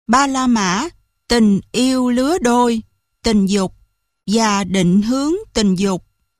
Ba la mã, tình yêu lứa đôi, tình dục và định hướng tình dục.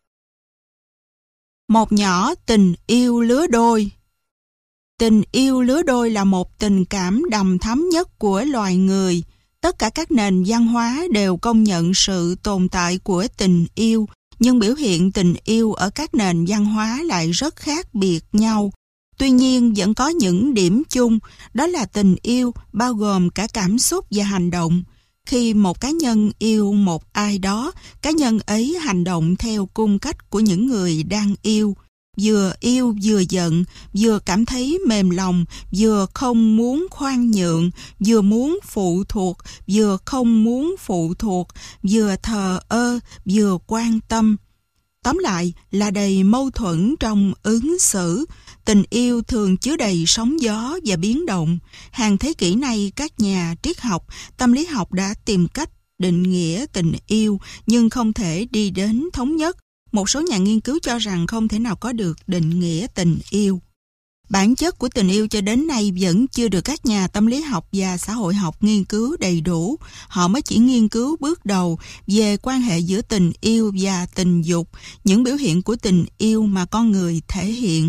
Một nhỏ tình yêu lứa đôi. Tình yêu lứa đôi là một tình cảm đầm thắm nhất của loài người. Tất cả các nền văn hóa đều công nhận sự tồn tại của tình yêu, nhưng biểu hiện tình yêu ở các nền văn hóa lại rất khác biệt nhau. Tuy nhiên vẫn có những điểm chung, đó là tình yêu bao gồm cả cảm xúc và hành động. Khi một cá nhân yêu một ai đó, cá nhân ấy hành động theo cung cách của những người đang yêu. Vừa yêu vừa giận, vừa cảm thấy mềm lòng, vừa không muốn khoan nhượng, vừa muốn phụ thuộc, vừa không muốn phụ thuộc, vừa thờ ơ, vừa quan tâm. Tóm lại là đầy mâu thuẫn trong ứng xử. Tình yêu thường chứa đầy sóng gió và biến động. Hàng thế kỷ nay, các nhà triết học, tâm lý học đã tìm cách định nghĩa tình yêu, nhưng không thể đi đến thống nhất. Một số nhà nghiên cứu cho rằng không thể nào có được định nghĩa tình yêu. Bản chất của tình yêu cho đến nay vẫn chưa được các nhà tâm lý học và xã hội học nghiên cứu đầy đủ. Họ mới chỉ nghiên cứu bước đầu về quan hệ giữa tình yêu và tình dục, những biểu hiện của tình yêu mà con người thể hiện.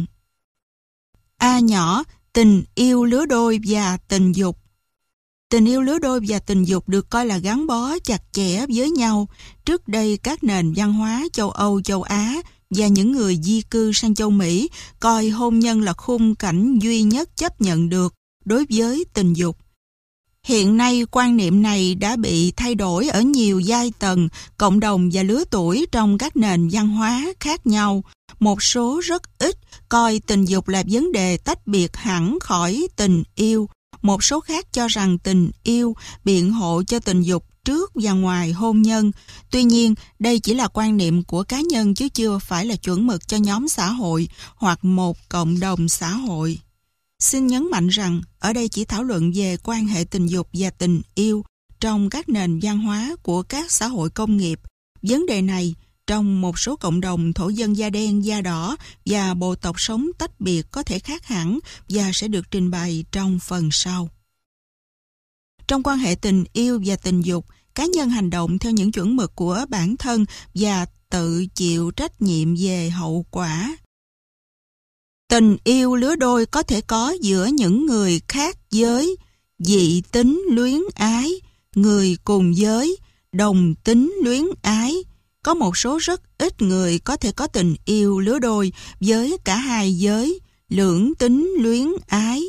A nhỏ, tình yêu lứa đôi và tình dục. Tình yêu lứa đôi và tình dục được coi là gắn bó chặt chẽ với nhau. Trước đây, các nền văn hóa châu Âu, châu Á và những người di cư sang châu Mỹ coi hôn nhân là khung cảnh duy nhất chấp nhận được đối với tình dục. Hiện nay, quan niệm này đã bị thay đổi ở nhiều giai tầng, cộng đồng và lứa tuổi trong các nền văn hóa khác nhau. Một số rất ít coi tình dục là vấn đề tách biệt hẳn khỏi tình yêu. Một số khác cho rằng tình yêu biện hộ cho tình dục trước và ngoài hôn nhân. Tuy nhiên, đây chỉ là quan niệm của cá nhân chứ chưa phải là chuẩn mực cho nhóm xã hội hoặc một cộng đồng xã hội. Xin nhấn mạnh rằng, ở đây chỉ thảo luận về quan hệ tình dục và tình yêu trong các nền văn hóa của các xã hội công nghiệp. Vấn đề này, trong một số cộng đồng thổ dân da đen, da đỏ và bộ tộc sống tách biệt có thể khác hẳn và sẽ được trình bày trong phần sau. Trong quan hệ tình yêu và tình dục, cá nhân hành động theo những chuẩn mực của bản thân và tự chịu trách nhiệm về hậu quả. Tình yêu lứa đôi có thể có giữa những người khác giới, dị tính luyến ái, người cùng giới, đồng tính luyến ái. Có một số rất ít người có thể có tình yêu lứa đôi với cả hai giới, lưỡng tính luyến ái.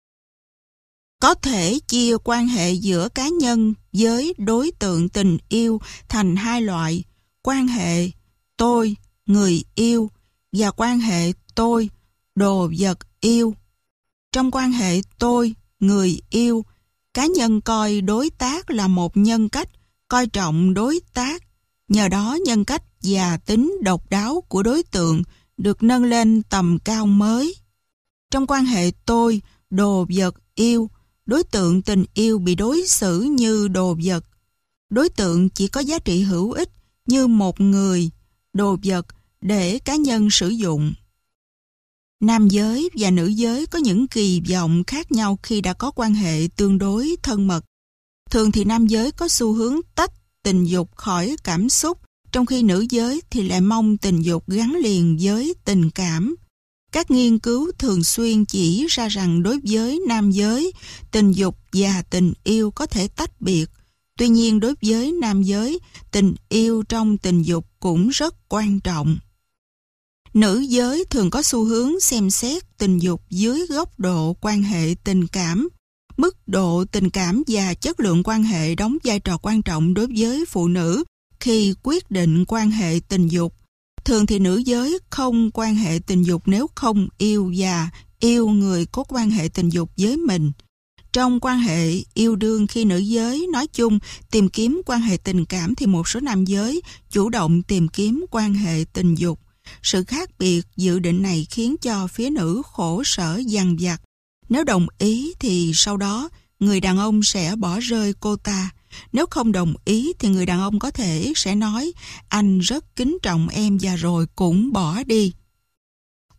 Có thể chia quan hệ giữa cá nhân với đối tượng tình yêu thành hai loại: quan hệ tôi, người yêu, và quan hệ tôi, đồ vật yêu. Trong quan hệ tôi, người yêu, cá nhân coi đối tác là một nhân cách, coi trọng đối tác. Nhờ đó, nhân cách và tính độc đáo của đối tượng được nâng lên tầm cao mới. Trong quan hệ tôi, đồ vật yêu, đối tượng tình yêu bị đối xử như đồ vật. Đối tượng chỉ có giá trị hữu ích như một người, đồ vật để cá nhân sử dụng. Nam giới và nữ giới có những kỳ vọng khác nhau khi đã có quan hệ tương đối thân mật. Thường thì nam giới có xu hướng tách tình dục khỏi cảm xúc, trong khi nữ giới thì lại mong tình dục gắn liền với tình cảm. Các nghiên cứu thường xuyên chỉ ra rằng đối với nam giới, tình dục và tình yêu có thể tách biệt. Tuy nhiên đối với nam giới, tình yêu trong tình dục cũng rất quan trọng. Nữ giới thường có xu hướng xem xét tình dục dưới góc độ quan hệ tình cảm. Mức độ tình cảm và chất lượng quan hệ đóng vai trò quan trọng đối với phụ nữ khi quyết định quan hệ tình dục. Thường thì nữ giới không quan hệ tình dục nếu không yêu và yêu người có quan hệ tình dục với mình. Trong quan hệ yêu đương, khi nữ giới nói chung tìm kiếm quan hệ tình cảm thì một số nam giới chủ động tìm kiếm quan hệ tình dục. Sự khác biệt dự định này khiến cho phía nữ khổ sở dằn vặt. Nếu đồng ý thì sau đó người đàn ông sẽ bỏ rơi cô ta. Nếu không đồng ý thì người đàn ông có thể sẽ nói anh rất kính trọng em và rồi cũng bỏ đi.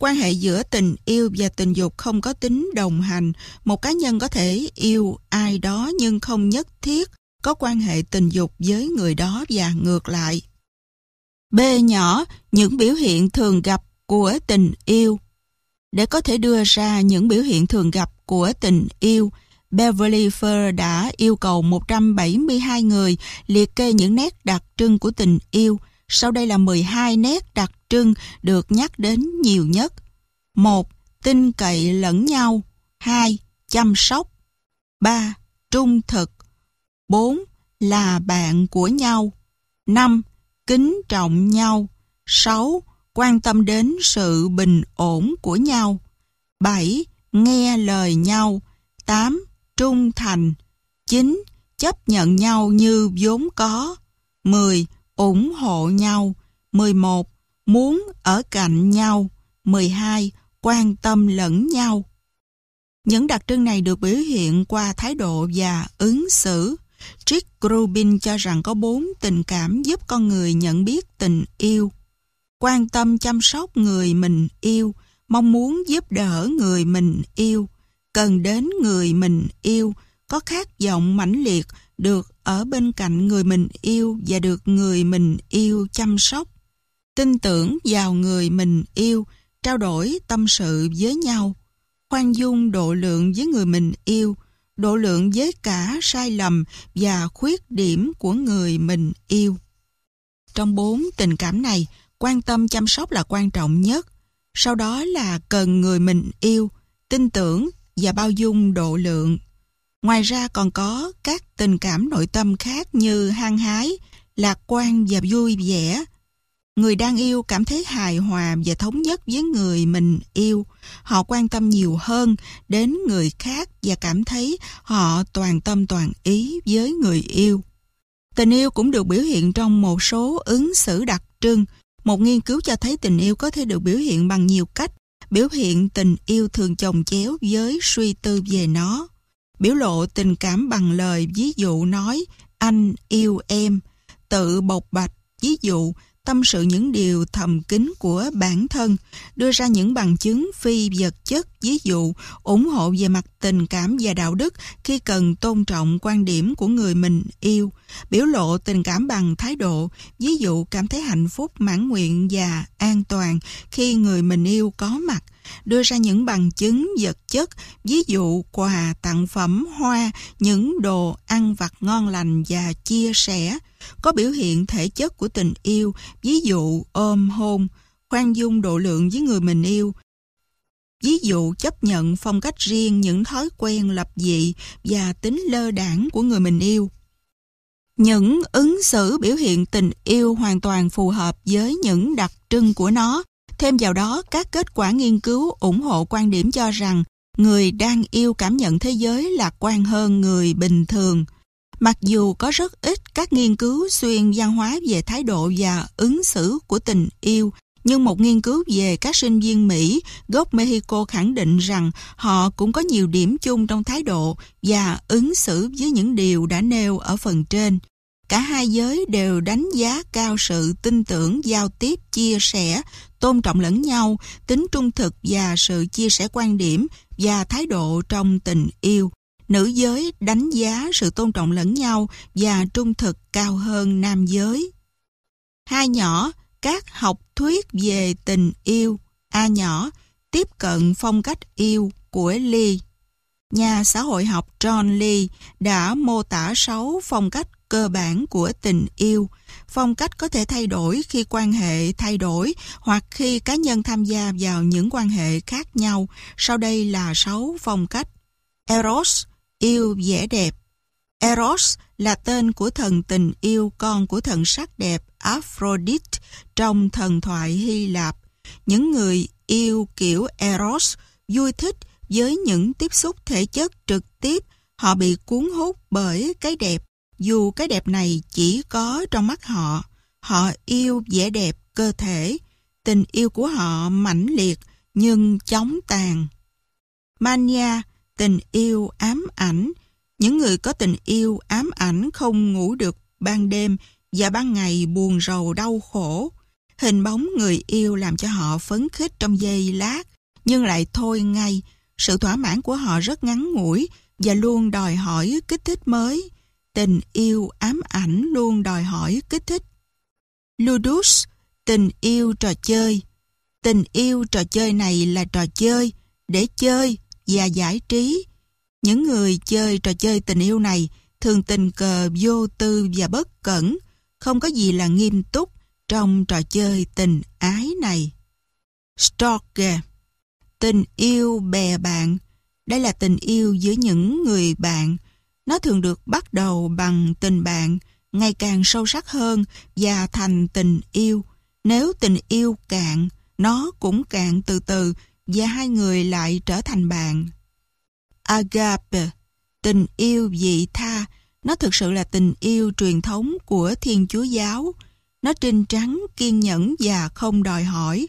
Quan hệ giữa tình yêu và tình dục không có tính đồng hành. Một cá nhân có thể yêu ai đó nhưng không nhất thiết có quan hệ tình dục với người đó và ngược lại. B nhỏ, những biểu hiện thường gặp của tình yêu. Để có thể đưa ra những biểu hiện thường gặp của tình yêu, Beverly Fur đã yêu cầu 172 người liệt kê những nét đặc trưng của tình yêu. Sau đây là 12 nét đặc trưng được nhắc đến nhiều nhất. 1. Tin cậy lẫn nhau. 2. Chăm sóc. 3. Trung thực. 4. Là bạn của nhau. 5. Kính trọng nhau. 6. Quan tâm đến sự bình ổn của nhau. 7. Nghe lời nhau. 8. Trung thành. 9. Chấp nhận nhau như vốn có. 10. Ủng hộ nhau. 11. Muốn ở cạnh nhau. 12. Quan tâm lẫn nhau. Những đặc trưng này được biểu hiện qua thái độ và ứng xử. Rick Rubin cho rằng có 4 tình cảm giúp con người nhận biết tình yêu. Quan tâm chăm sóc người mình yêu, mong muốn giúp đỡ người mình yêu, cần đến người mình yêu, có khát vọng mãnh liệt được ở bên cạnh người mình yêu và được người mình yêu chăm sóc. Tin tưởng vào người mình yêu, trao đổi tâm sự với nhau, khoan dung độ lượng với người mình yêu, độ lượng với cả sai lầm và khuyết điểm của người mình yêu. Trong 4 tình cảm này, quan tâm chăm sóc là quan trọng nhất. Sau đó là cần người mình yêu, tin tưởng và bao dung độ lượng. Ngoài ra còn có các tình cảm nội tâm khác như hăng hái, lạc quan và vui vẻ. Người đang yêu cảm thấy hài hòa và thống nhất với người mình yêu. Họ quan tâm nhiều hơn đến người khác và cảm thấy họ toàn tâm toàn ý với người yêu. Tình yêu cũng được biểu hiện trong một số ứng xử đặc trưng. Một nghiên cứu cho thấy tình yêu có thể được biểu hiện bằng nhiều cách. Biểu hiện tình yêu thường chồng chéo với suy tư về nó. Biểu lộ tình cảm bằng lời, ví dụ nói anh yêu em. Tự bộc bạch, ví dụ tâm sự những điều thầm kín của bản thân, đưa ra những bằng chứng phi vật chất, ví dụ ủng hộ về mặt tình cảm và đạo đức khi cần tôn trọng quan điểm của người mình yêu, biểu lộ tình cảm bằng thái độ, ví dụ cảm thấy hạnh phúc, mãn nguyện và an toàn khi người mình yêu có mặt, đưa ra những bằng chứng vật chất, ví dụ quà, tặng phẩm, hoa, những đồ ăn vặt ngon lành và chia sẻ, có biểu hiện thể chất của tình yêu, ví dụ ôm hôn, khoan dung độ lượng với người mình yêu, ví dụ chấp nhận phong cách riêng, những thói quen lập dị và tính lơ đãng của người mình yêu. Những ứng xử biểu hiện tình yêu hoàn toàn phù hợp với những đặc trưng của nó. Thêm vào đó, các kết quả nghiên cứu ủng hộ quan điểm cho rằng người đang yêu cảm nhận thế giới lạc quan hơn người bình thường. Mặc dù có rất ít các nghiên cứu xuyên văn hóa về thái độ và ứng xử của tình yêu, nhưng một nghiên cứu về các sinh viên Mỹ gốc Mexico khẳng định rằng họ cũng có nhiều điểm chung trong thái độ và ứng xử với những điều đã nêu ở phần trên. Cả hai giới đều đánh giá cao sự tin tưởng, giao tiếp, chia sẻ, tôn trọng lẫn nhau, tính trung thực và sự chia sẻ quan điểm và thái độ trong tình yêu. Nữ giới đánh giá sự tôn trọng lẫn nhau và trung thực cao hơn nam giới. Hai nhỏ, các học thuyết về tình yêu. A nhỏ, tiếp cận phong cách yêu của Lee. Nhà xã hội học John Lee đã mô tả 6 phong cách cơ bản của tình yêu. Phong cách có thể thay đổi khi quan hệ thay đổi hoặc khi cá nhân tham gia vào những quan hệ khác nhau. Sau đây là 6 phong cách. Eros, yêu vẻ đẹp. Eros là tên của thần tình yêu, con của thần sắc đẹp Aphrodite trong thần thoại Hy Lạp. Những người yêu kiểu Eros vui thích với những tiếp xúc thể chất trực tiếp. Họ bị cuốn hút bởi cái đẹp, dù cái đẹp này chỉ có trong mắt họ. Họ yêu vẻ đẹp cơ thể. Tình yêu của họ mãnh liệt nhưng chóng tàn. Mania, tình yêu ám ảnh. Những người có tình yêu ám ảnh không ngủ được ban đêm và ban ngày buồn rầu đau khổ. Hình bóng người yêu làm cho họ phấn khích trong giây lát, nhưng lại thôi ngay. Sự thỏa mãn của họ rất ngắn ngủi và luôn đòi hỏi kích thích mới. Tình yêu ám ảnh luôn đòi hỏi kích thích. Ludus, tình yêu trò chơi. Tình yêu trò chơi này là trò chơi để chơi và giải trí. Những người chơi trò chơi tình yêu này thường tình cờ vô tư và bất cẩn, không có gì là nghiêm túc trong trò chơi tình ái này. Stalker, tình yêu bè bạn. Đây là tình yêu giữa những người bạn. Nó thường được bắt đầu bằng tình bạn, ngày càng sâu sắc hơn và thành tình yêu. Nếu tình yêu cạn, nó cũng cạn từ từ và hai người lại trở thành bạn. Agape, tình yêu vị tha. Nó thực sự là tình yêu truyền thống của Thiên Chúa giáo. Nó trinh trắng, kiên nhẫn và không đòi hỏi.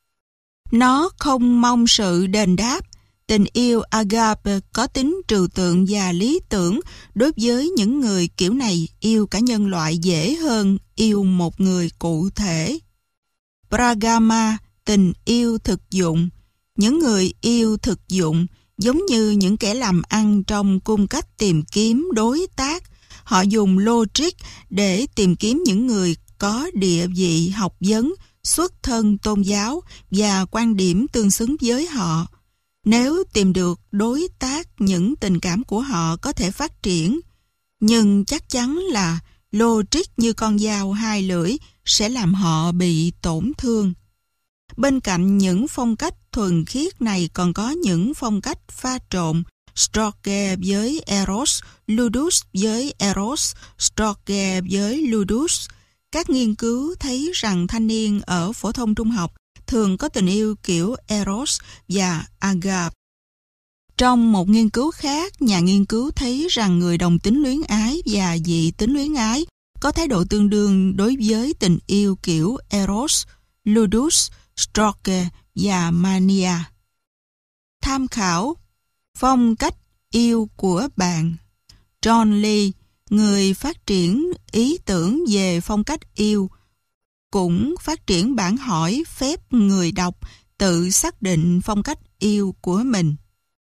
Nó không mong sự đền đáp. Tình yêu agape có tính trừu tượng và lý tưởng. Đối với những người kiểu này, yêu cả nhân loại dễ hơn yêu một người cụ thể. Pragama, tình yêu thực dụng. Những người yêu thực dụng giống như những kẻ làm ăn trong cung cách tìm kiếm đối tác. Họ dùng logic để tìm kiếm những người có địa vị học vấn, xuất thân tôn giáo và quan điểm tương xứng với họ. Nếu tìm được đối tác, những tình cảm của họ có thể phát triển. Nhưng chắc chắn là logic như con dao hai lưỡi sẽ làm họ bị tổn thương. Bên cạnh những phong cách thuần khiết này còn có những phong cách pha trộn. Stalker với Eros, Ludus với Eros, Stalker với Ludus. Các nghiên cứu thấy rằng thanh niên ở phổ thông trung học thường có tình yêu kiểu Eros và Agape. Trong một nghiên cứu khác, nhà nghiên cứu thấy rằng người đồng tính luyến ái và dị tính luyến ái có thái độ tương đương đối với tình yêu kiểu Eros, Ludus, Stalker và Mania. Tham khảo phong cách yêu của bạn. John Lee, người phát triển ý tưởng về phong cách yêu, cũng phát triển bản hỏi phép người đọc tự xác định phong cách yêu của mình.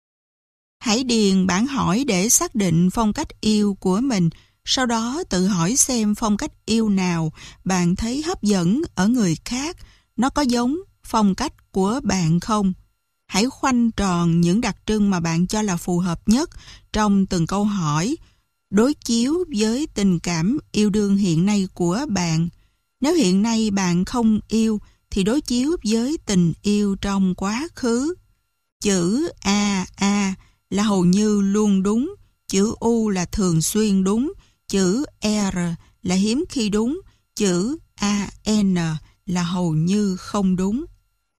Hãy điền bản hỏi để xác định phong cách yêu của mình, sau đó tự hỏi xem phong cách yêu nào bạn thấy hấp dẫn ở người khác, nó có giống phong cách của bạn không? Hãy khoanh tròn những đặc trưng mà bạn cho là phù hợp nhất trong từng câu hỏi, đối chiếu với tình cảm yêu đương hiện nay của bạn. Nếu hiện nay bạn không yêu thì đối chiếu với tình yêu trong quá khứ. Chữ A là hầu như luôn đúng, chữ U là thường xuyên đúng, chữ R là hiếm khi đúng, chữ AN là hầu như không đúng.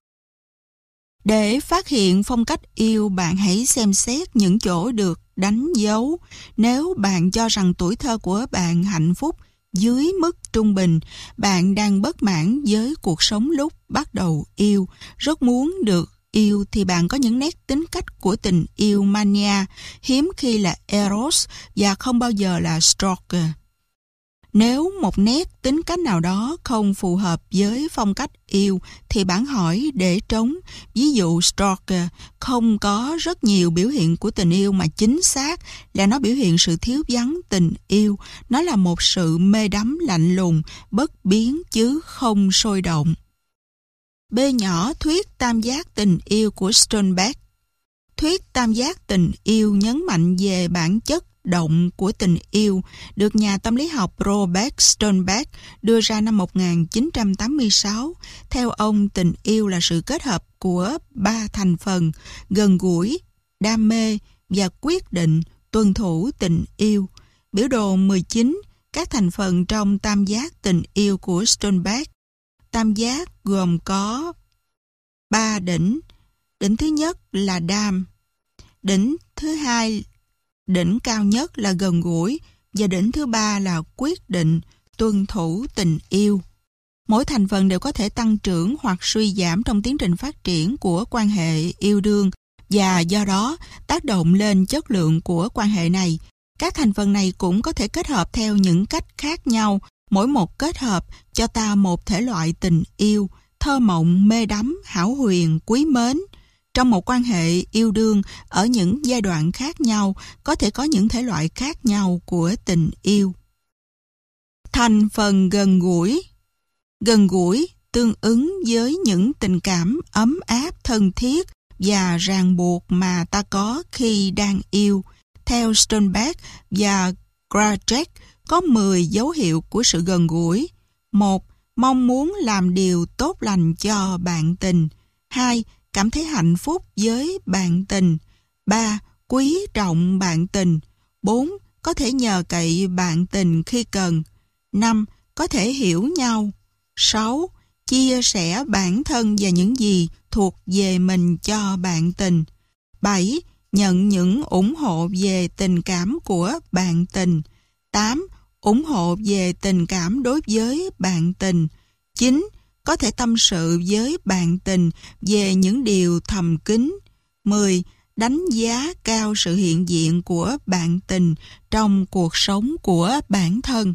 Để phát hiện phong cách yêu, bạn hãy xem xét những chỗ được đánh dấu. Nếu bạn cho rằng tuổi thơ của bạn hạnh phúc dưới mức trung bình, bạn đang bất mãn với cuộc sống lúc bắt đầu yêu, rất muốn được yêu, thì bạn có những nét tính cách của tình yêu mania, hiếm khi là Eros và không bao giờ là Stalker. Nếu một nét tính cách nào đó không phù hợp với phong cách yêu thì bản hỏi để trống. Ví dụ Stalker không có rất nhiều biểu hiện của tình yêu mà chính xác là nó biểu hiện sự thiếu vắng tình yêu. Nó là một sự mê đắm lạnh lùng, bất biến chứ không sôi động. B nhỏ thuyết tam giác tình yêu của Sternberg. Thuyết tam giác tình yêu nhấn mạnh về bản chất động của tình yêu, được nhà tâm lý học Robert Sternberg đưa ra năm 1986. Theo ông, tình yêu là sự kết hợp của 3 thành phần: gần gũi, đam mê và quyết định tuân thủ tình yêu. Biểu đồ 19, các thành phần trong tam giác tình yêu của Sternberg. Tam giác gồm có 3 đỉnh. Đỉnh thứ nhất là đam. Đỉnh thứ hai, đỉnh cao nhất là gần gũi, và đỉnh thứ ba là quyết định tuân thủ tình yêu. Mỗi thành phần đều có thể tăng trưởng hoặc suy giảm trong tiến trình phát triển của quan hệ yêu đương và do đó tác động lên chất lượng của quan hệ này. Các thành phần này cũng có thể kết hợp theo những cách khác nhau Mỗi một kết hợp cho ta một thể loại tình yêu, thơ mộng, mê đắm, hão huyền, quý mến. Trong một quan hệ yêu đương, ở những giai đoạn khác nhau, có thể có những thể loại khác nhau của tình yêu. Thành phần gần gũi. Gần gũi tương ứng với những tình cảm ấm áp, thân thiết và ràng buộc mà ta có khi đang yêu. Theo Sternberg và Grajek, có 10 dấu hiệu của sự gần gũi. 1. Mong muốn làm điều tốt lành cho bạn tình. 2. Cảm thấy hạnh phúc với bạn tình. 3. Quý trọng bạn tình. 4. Có thể nhờ cậy bạn tình khi cần. 5. Có thể hiểu nhau. 6. Chia sẻ bản thân và những gì thuộc về mình cho bạn tình. 7. Nhận những ủng hộ về tình cảm của bạn tình. 8. Ủng hộ về tình cảm đối với bạn tình. 9. Có thể tâm sự với bạn tình về những điều thầm kín. 10. Đánh giá cao sự hiện diện của bạn tình trong cuộc sống của bản thân.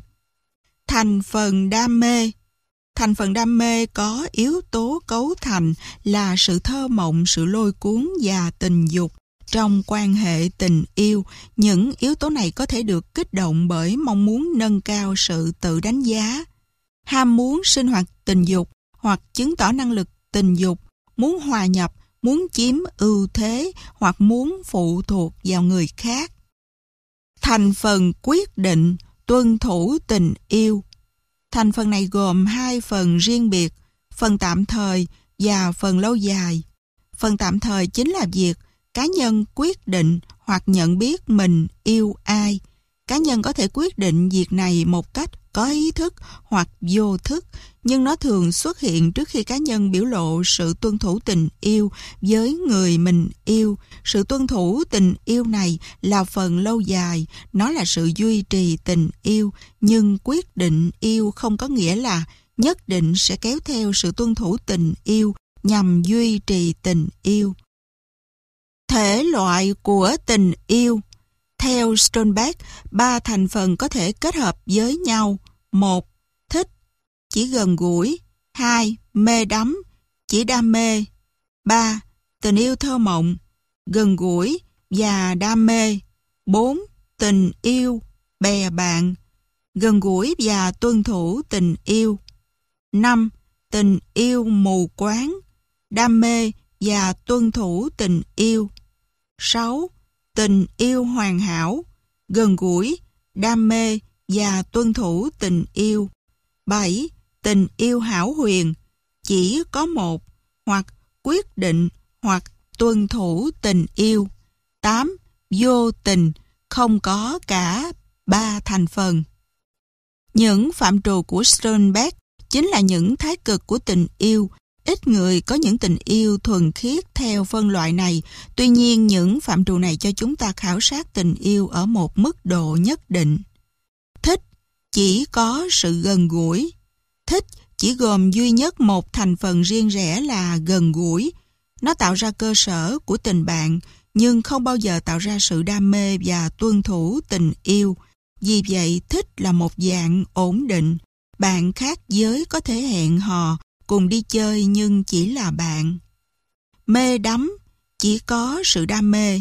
Thành phần đam mê. Thành phần đam mê có yếu tố cấu thành là sự thơ mộng, sự lôi cuốn và tình dục. Trong quan hệ tình yêu, những yếu tố này có thể được kích động bởi mong muốn nâng cao sự tự đánh giá, ham muốn sinh hoạt tình dục hoặc chứng tỏ năng lực tình dục, muốn hòa nhập, muốn chiếm ưu thế hoặc muốn phụ thuộc vào người khác. Thành phần quyết định, tuân thủ tình yêu. Thành phần này gồm 2 phần riêng biệt, phần tạm thời và phần lâu dài. Phần tạm thời chính là việc cá nhân quyết định hoặc nhận biết mình yêu ai. Cá nhân có thể quyết định việc này một cách có ý thức hoặc vô thức, nhưng nó thường xuất hiện trước khi cá nhân biểu lộ sự tuân thủ tình yêu với người mình yêu. Sự tuân thủ tình yêu này là phần lâu dài, nó là sự duy trì tình yêu, nhưng quyết định yêu không có nghĩa là nhất định sẽ kéo theo sự tuân thủ tình yêu nhằm duy trì tình yêu. Thể loại của tình yêu. Theo Sternberg, 3 thành phần có thể kết hợp với nhau. 1. Thích, chỉ gần gũi. 2. Mê đắm, chỉ đam mê. 3. Tình yêu thơ mộng, gần gũi và đam mê. 4. Tình yêu, bè bạn, gần gũi và tuân thủ tình yêu. 5. Tình yêu mù quáng, đam mê và tuân thủ tình yêu. 6. Tình yêu hoàn hảo, gần gũi, đam mê và tuân thủ tình yêu. 7. Tình yêu hão huyền, chỉ có một, hoặc quyết định hoặc tuân thủ tình yêu. 8. Vô tình, không có cả 3 thành phần. Những phạm trù của Sternberg chính là những thái cực của tình yêu. Ít người có những tình yêu thuần khiết theo phân loại này. Tuy nhiên, những phạm trù này cho chúng ta khảo sát tình yêu ở một mức độ nhất định. Thích, chỉ có sự gần gũi. Thích chỉ gồm duy nhất một thành phần riêng rẽ là gần gũi. Nó tạo ra cơ sở của tình bạn, nhưng không bao giờ tạo ra sự đam mê và tuân thủ tình yêu. Vì vậy, thích là một dạng ổn định. Bạn khác giới có thể hẹn hò, cùng đi chơi nhưng chỉ là bạn. Mê đắm, chỉ có sự đam mê.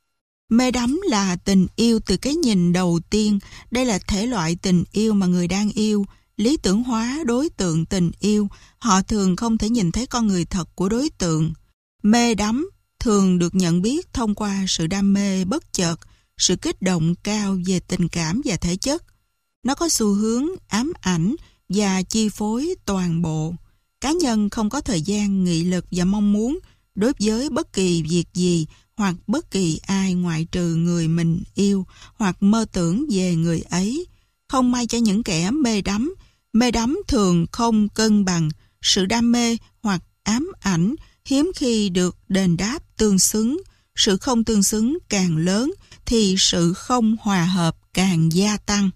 Mê đắm là tình yêu từ cái nhìn đầu tiên. Đây là thể loại tình yêu mà người đang yêu lý tưởng hóa đối tượng tình yêu. Họ thường không thể nhìn thấy con người thật của đối tượng. Mê đắm thường được nhận biết thông qua sự đam mê bất chợt, sự kích động cao về tình cảm và thể chất. Nó có xu hướng ám ảnh và chi phối toàn bộ. Cá nhân không có thời gian, nghị lực và mong muốn đối với bất kỳ việc gì hoặc bất kỳ ai ngoại trừ người mình yêu hoặc mơ tưởng về người ấy. Không may cho những kẻ mê đắm thường không cân bằng. Sự đam mê hoặc ám ảnh hiếm khi được đền đáp tương xứng. Sự không tương xứng càng lớn thì sự không hòa hợp càng gia tăng.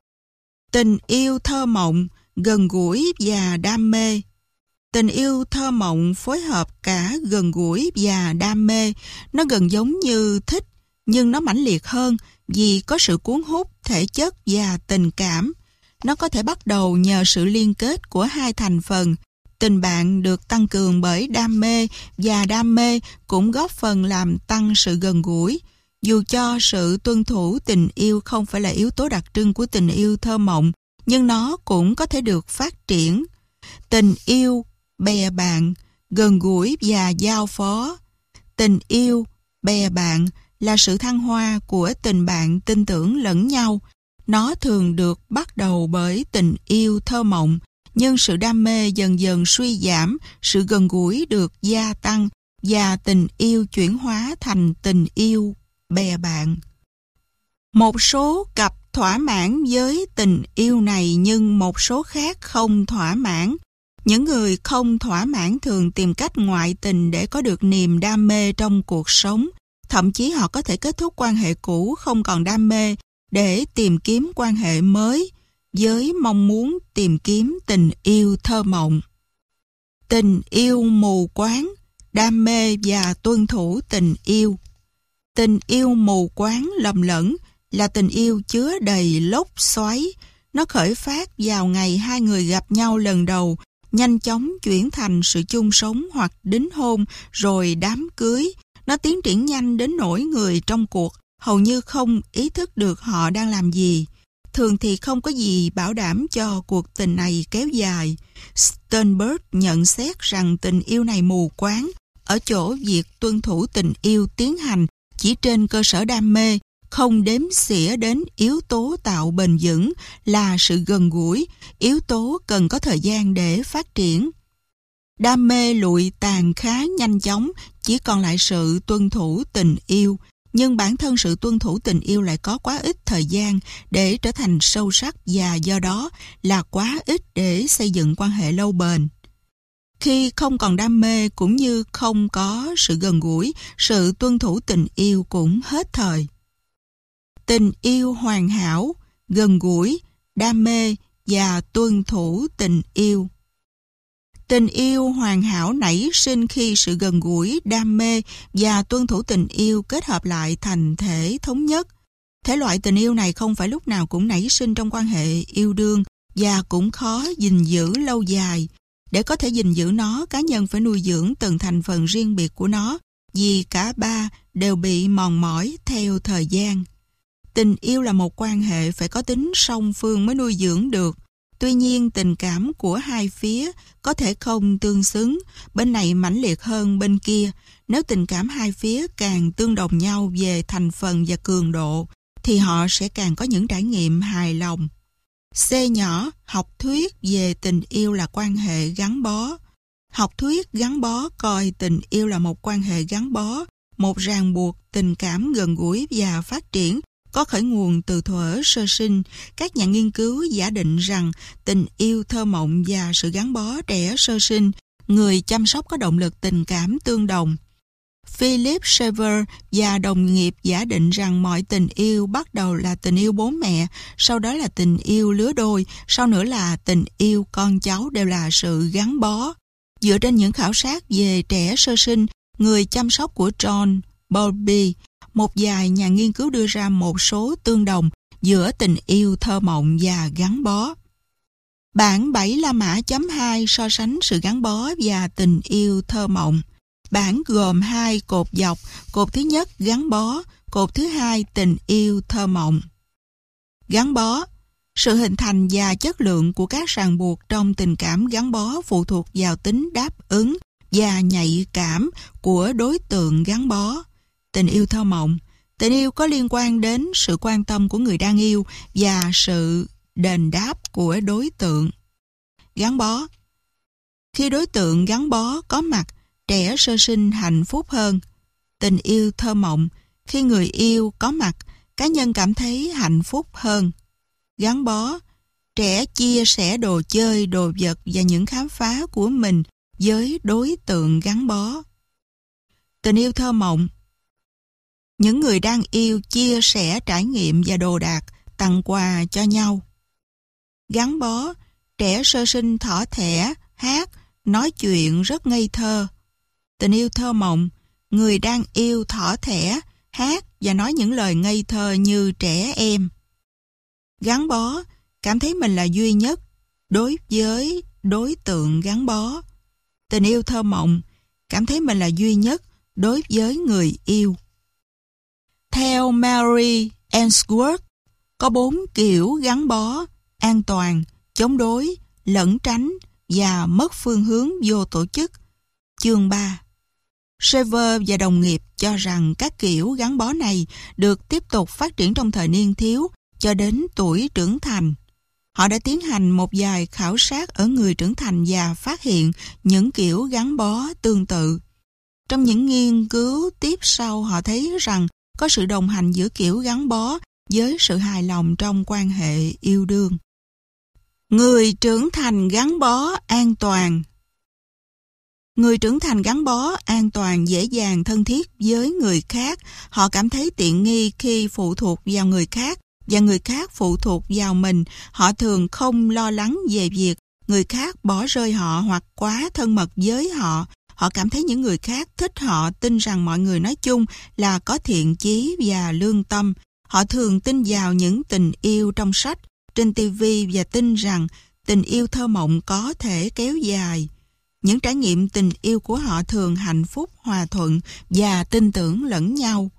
Tình yêu thơ mộng, gần gũi và đam mê. Tình yêu thơ mộng phối hợp cả gần gũi và đam mê. Nó gần giống như thích, nhưng nó mãnh liệt hơn vì có sự cuốn hút thể chất và tình cảm. Nó có thể bắt đầu nhờ sự liên kết của hai thành phần. Tình bạn được tăng cường bởi đam mê và đam mê cũng góp phần làm tăng sự gần gũi. Dù cho sự tuân thủ tình yêu không phải là yếu tố đặc trưng của tình yêu thơ mộng, nhưng nó cũng có thể được phát triển. Tình yêu bè bạn, gần gũi và giao phó. Tình yêu bè bạn là sự thăng hoa của tình bạn tin tưởng lẫn nhau. Nó thường được bắt đầu bởi tình yêu thơ mộng, nhưng sự đam mê dần dần suy giảm, sự gần gũi được gia tăng và tình yêu chuyển hóa thành tình yêu bè bạn. Một số cặp thỏa mãn với tình yêu này nhưng một số khác không thỏa mãn. Những người không thỏa mãn thường tìm cách ngoại tình để có được niềm đam mê trong cuộc sống. Thậm chí họ có thể kết thúc quan hệ cũ không còn đam mê để tìm kiếm quan hệ mới với mong muốn tìm kiếm tình yêu thơ mộng. Tình yêu mù quáng, đam mê và tuân thủ tình yêu. Tình yêu mù quáng lầm lẫn là tình yêu chứa đầy lốc xoáy. Nó khởi phát vào ngày hai người gặp nhau lần đầu, nhanh chóng chuyển thành sự chung sống hoặc đính hôn rồi đám cưới. Nó tiến triển nhanh đến nỗi người trong cuộc hầu như không ý thức được họ đang làm gì. Thường thì không có gì bảo đảm cho cuộc tình này kéo dài. Sternberg nhận xét rằng tình yêu này mù quáng ở chỗ việc tuân thủ tình yêu tiến hành chỉ trên cơ sở đam mê, không đếm xỉa đến yếu tố tạo bền vững là sự gần gũi, yếu tố cần có thời gian để phát triển. Đam mê lụi tàn khá nhanh chóng, chỉ còn lại sự tuân thủ tình yêu. Nhưng bản thân sự tuân thủ tình yêu lại có quá ít thời gian để trở thành sâu sắc và do đó là quá ít để xây dựng quan hệ lâu bền. Khi không còn đam mê cũng như không có sự gần gũi, sự tuân thủ tình yêu cũng hết thời. Tình yêu hoàn hảo, gần gũi, đam mê và tuân thủ tình yêu. Tình yêu hoàn hảo nảy sinh khi sự gần gũi, đam mê và tuân thủ tình yêu kết hợp lại thành thể thống nhất. Thể loại tình yêu này không phải lúc nào cũng nảy sinh trong quan hệ yêu đương và cũng khó gìn giữ lâu dài. Để có thể gìn giữ nó, cá nhân phải nuôi dưỡng từng thành phần riêng biệt của nó, vì cả ba đều bị mòn mỏi theo thời gian. Tình yêu là một quan hệ phải có tính song phương mới nuôi dưỡng được. Tuy nhiên, tình cảm của hai phía có thể không tương xứng, bên này mãnh liệt hơn bên kia. Nếu tình cảm hai phía càng tương đồng nhau về thành phần và cường độ, thì họ sẽ càng có những trải nghiệm hài lòng. C nhỏ, học thuyết về tình yêu là quan hệ gắn bó. Học thuyết gắn bó coi tình yêu là một quan hệ gắn bó, một ràng buộc tình cảm gần gũi và phát triển, có khởi nguồn từ thuở sơ sinh. Các nhà nghiên cứu giả định rằng tình yêu thơ mộng và sự gắn bó trẻ sơ sinh, người chăm sóc có động lực tình cảm tương đồng. Philip Sever và đồng nghiệp giả định rằng mọi tình yêu bắt đầu là tình yêu bố mẹ, sau đó là tình yêu lứa đôi, sau nữa là tình yêu con cháu đều là sự gắn bó. Dựa trên những khảo sát về trẻ sơ sinh, người chăm sóc của John Bowlby, một vài nhà nghiên cứu đưa ra một số tương đồng giữa tình yêu thơ mộng và gắn bó. Bảng 7 La Mã chấm 2 so sánh sự gắn bó và tình yêu thơ mộng. Bảng gồm 2 cột dọc, cột thứ nhất gắn bó, cột thứ hai tình yêu thơ mộng. Gắn bó. Sự hình thành và chất lượng của các ràng buộc trong tình cảm gắn bó phụ thuộc vào tính đáp ứng và nhạy cảm của đối tượng gắn bó. Tình yêu thơ mộng. Tình yêu có liên quan đến sự quan tâm của người đang yêu và sự đền đáp của đối tượng. Gắn bó. Khi đối tượng gắn bó có mặt, trẻ sơ sinh hạnh phúc hơn. Tình yêu thơ mộng. Khi người yêu có mặt, cá nhân cảm thấy hạnh phúc hơn. Gắn bó. Trẻ chia sẻ đồ chơi, đồ vật và những khám phá của mình với đối tượng gắn bó. Tình yêu thơ mộng. Những người đang yêu chia sẻ trải nghiệm và đồ đạc, tặng quà cho nhau. Gắn bó. Trẻ sơ sinh thỏ thẻ, hát, nói chuyện rất ngây thơ. Tình yêu thơ mộng. Người đang yêu thỏ thẻ, hát và nói những lời ngây thơ như trẻ em. Gắn bó. cảm thấy mình là duy nhất đối với đối tượng gắn bó. Tình yêu thơ mộng, cảm thấy mình là duy nhất đối với người yêu. Theo Mary Ainsworth, có 4 kiểu gắn bó: an toàn, chống đối, lẩn tránh và mất phương hướng vô tổ chức. Chương 3. Sever và đồng nghiệp cho rằng các kiểu gắn bó này được tiếp tục phát triển trong thời niên thiếu cho đến tuổi trưởng thành. Họ đã tiến hành một vài khảo sát ở người trưởng thành và phát hiện những kiểu gắn bó tương tự. Trong những nghiên cứu tiếp sau, họ thấy rằng có sự đồng hành giữa kiểu gắn bó với sự hài lòng trong quan hệ yêu đương. Người trưởng thành gắn bó an toàn. Người trưởng thành gắn bó an toàn dễ dàng thân thiết với người khác. Họ cảm thấy tiện nghi khi phụ thuộc vào người khác và người khác phụ thuộc vào mình. Họ thường không lo lắng về việc người khác bỏ rơi họ hoặc quá thân mật với họ. Họ cảm thấy những người khác thích họ, tin rằng mọi người nói chung là có thiện chí và lương tâm. Họ thường tin vào những tình yêu trong sách, trên TV và tin rằng tình yêu thơ mộng có thể kéo dài. Những trải nghiệm tình yêu của họ thường hạnh phúc, hòa thuận và tin tưởng lẫn nhau.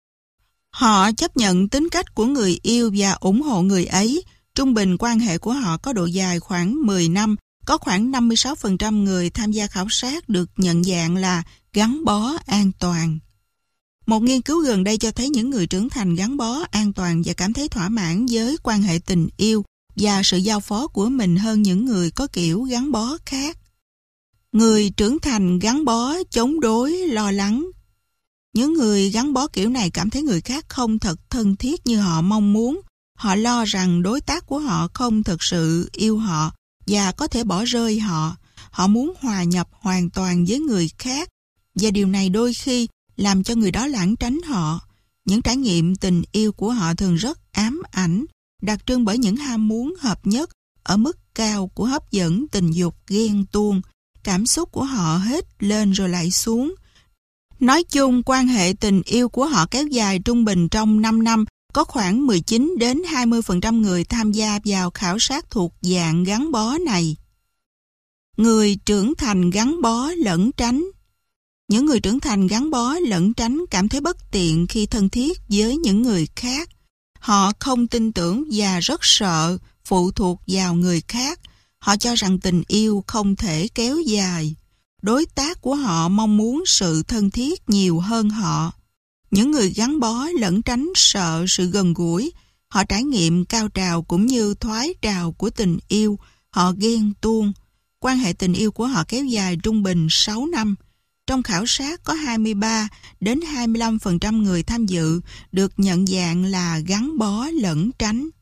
Họ chấp nhận tính cách của người yêu và ủng hộ người ấy. Trung bình quan hệ của họ có độ dài khoảng 10 năm. Có khoảng 56% người tham gia khảo sát được nhận dạng là gắn bó an toàn. Một nghiên cứu gần đây cho thấy những người trưởng thành gắn bó an toàn và cảm thấy thỏa mãn với quan hệ tình yêu và sự giao phó của mình hơn những người có kiểu gắn bó khác. Người trưởng thành gắn bó chống đối lo lắng. Những người gắn bó kiểu này cảm thấy người khác không thật thân thiết như họ mong muốn. Họ lo rằng đối tác của họ không thực sự yêu họ và có thể bỏ rơi họ. Họ muốn hòa nhập hoàn toàn với người khác và điều này đôi khi làm cho người đó lảng tránh họ. Những trải nghiệm tình yêu của họ thường rất ám ảnh, đặc trưng bởi những ham muốn hợp nhất ở mức cao của hấp dẫn tình dục ghen tuông. Cảm xúc của họ hết lên rồi lại xuống. Nói chung, quan hệ tình yêu của họ kéo dài trung bình trong 5 năm. Có khoảng 19 đến 20% người tham gia vào khảo sát thuộc dạng gắn bó này. Người trưởng thành gắn bó lẩn tránh. Những người trưởng thành gắn bó lẩn tránh cảm thấy bất tiện khi thân thiết với những người khác. Họ không tin tưởng và rất sợ phụ thuộc vào người khác. Họ cho rằng tình yêu không thể kéo dài. Đối tác của họ mong muốn sự thân thiết nhiều hơn họ. Những người gắn bó lẩn tránh sợ sự gần gũi. Họ trải nghiệm cao trào cũng như thoái trào của tình yêu. Họ ghen tuông. Quan hệ tình yêu của họ kéo dài trung bình 6 năm. Trong khảo sát có 23 đến 25% người tham dự được nhận dạng là gắn bó lẩn tránh.